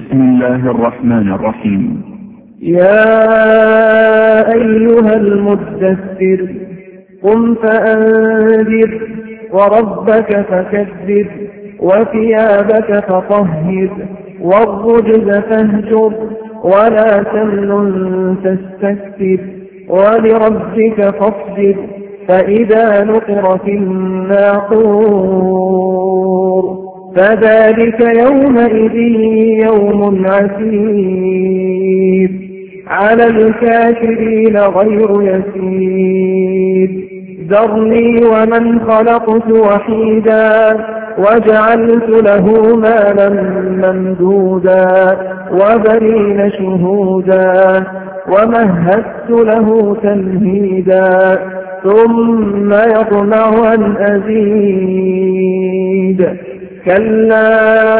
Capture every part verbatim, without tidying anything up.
بسم الله الرحمن الرحيم. يا أيها المدثر قم فأنذر وربك فكبر وثيابك فطهر والرجز فاهجر ولا تمنن تستكثر ولربك فاصبر فإذا نقر في الناقور فذلك يومئذ يوم عسير على الكافرين غير يسير ذرني ومن خلقت وحيدا وجعلت له مالا ممدودا وبنين شهودا ومهدت له تمهيدا ثم يطمع أن أزيد كلا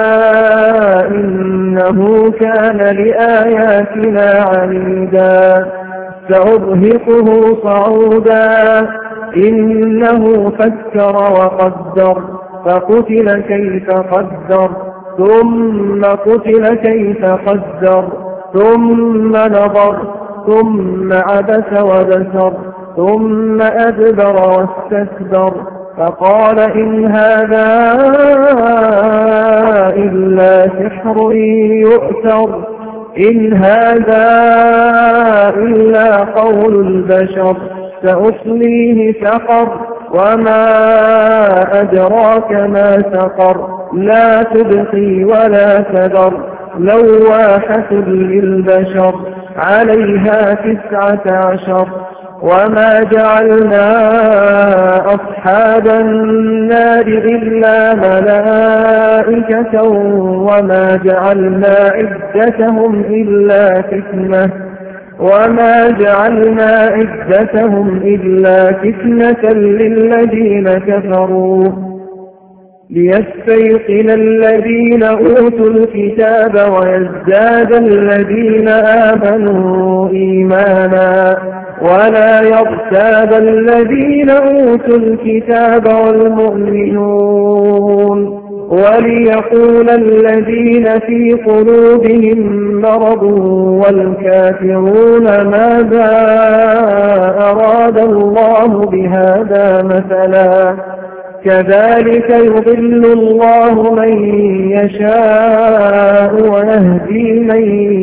إنه كان لآياتنا عنيدا سأرهقه صعودا إنه فكر وقدر فقتل كيف قدر ثم قتل كيف قدر ثم نظر ثم عبس وبسر ثم أدبر واستكبر فقال إن هذا إلا سحر يؤثر إن هذا إلا قول البشر سأصليه سقر وما أدراك ما سقر لا تبقي ولا تذر لواحة للبشر عليها تسعة عشر وما جعلنا أصحاب النار إلا ملائكة وما جعلنا عدتهم إلا فتنة وما جعلنا عدتهم إلا فتنة للذين كفروا ليستيقن الذين أوتوا الكتاب ويزداد الذين آمنوا إيمانا ولا يرتاب الذين أوتوا الكتاب والمؤمنون وليقول الذين في قلوبهم مرض والكافرون ماذا أراد الله بهذا مثلا كذلك يضل الله من يشاء ويهدي من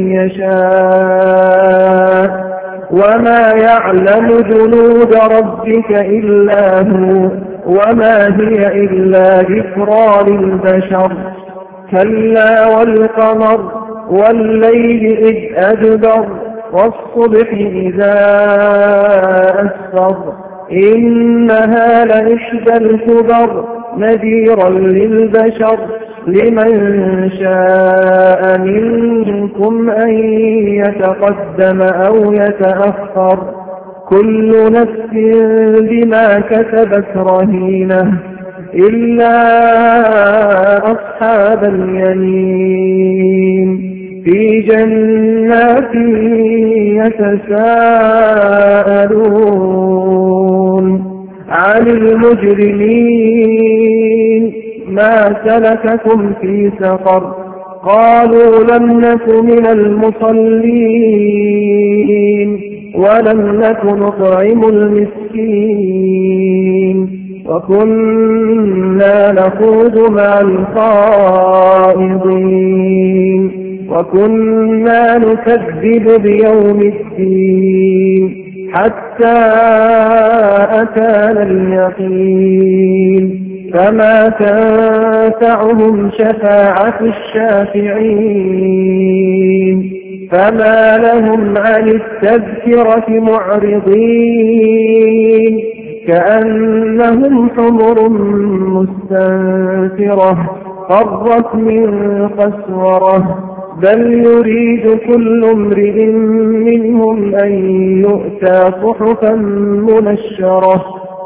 يشاء وما يعلم جنود ربك إلا هو وما هي إلا ذكرى للبشر كلا والقمر والليل إذ أدبر والصبح إذا أسفر إنها لإحدى الكبر نذيرا للبشر لمن شاء منكم أن يتقدم أو يتأخر كل نفس بما كسبت رهينة إلا أصحاب اليمين في جنات يتساءلون عن المجرمين ما سلككم في سقر قالوا لم نك من المصلين ولم نك نطعم المسكين وكنا نخوض مع الخائضين وكنا نكذب بيوم الدين حتى أتانا اليقين فما تنفعهم شفاعة الشافعين فما لهم عن التذكرة معرضين كأنهم حمر مستنفرة فرت من قسورة بل يريد كل امرئ منهم أن يؤتى صحفا منشرة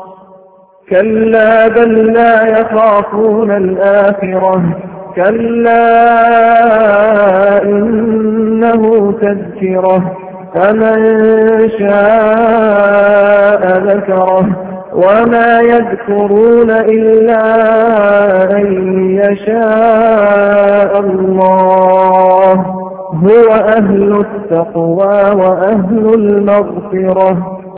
كلا بل لا يخافون الآخرة كلا إنه تذكرة فمن شاء ذكره وما يذكرون إلا أن يشاء الله هو أهل التقوى وأهل المغفرة.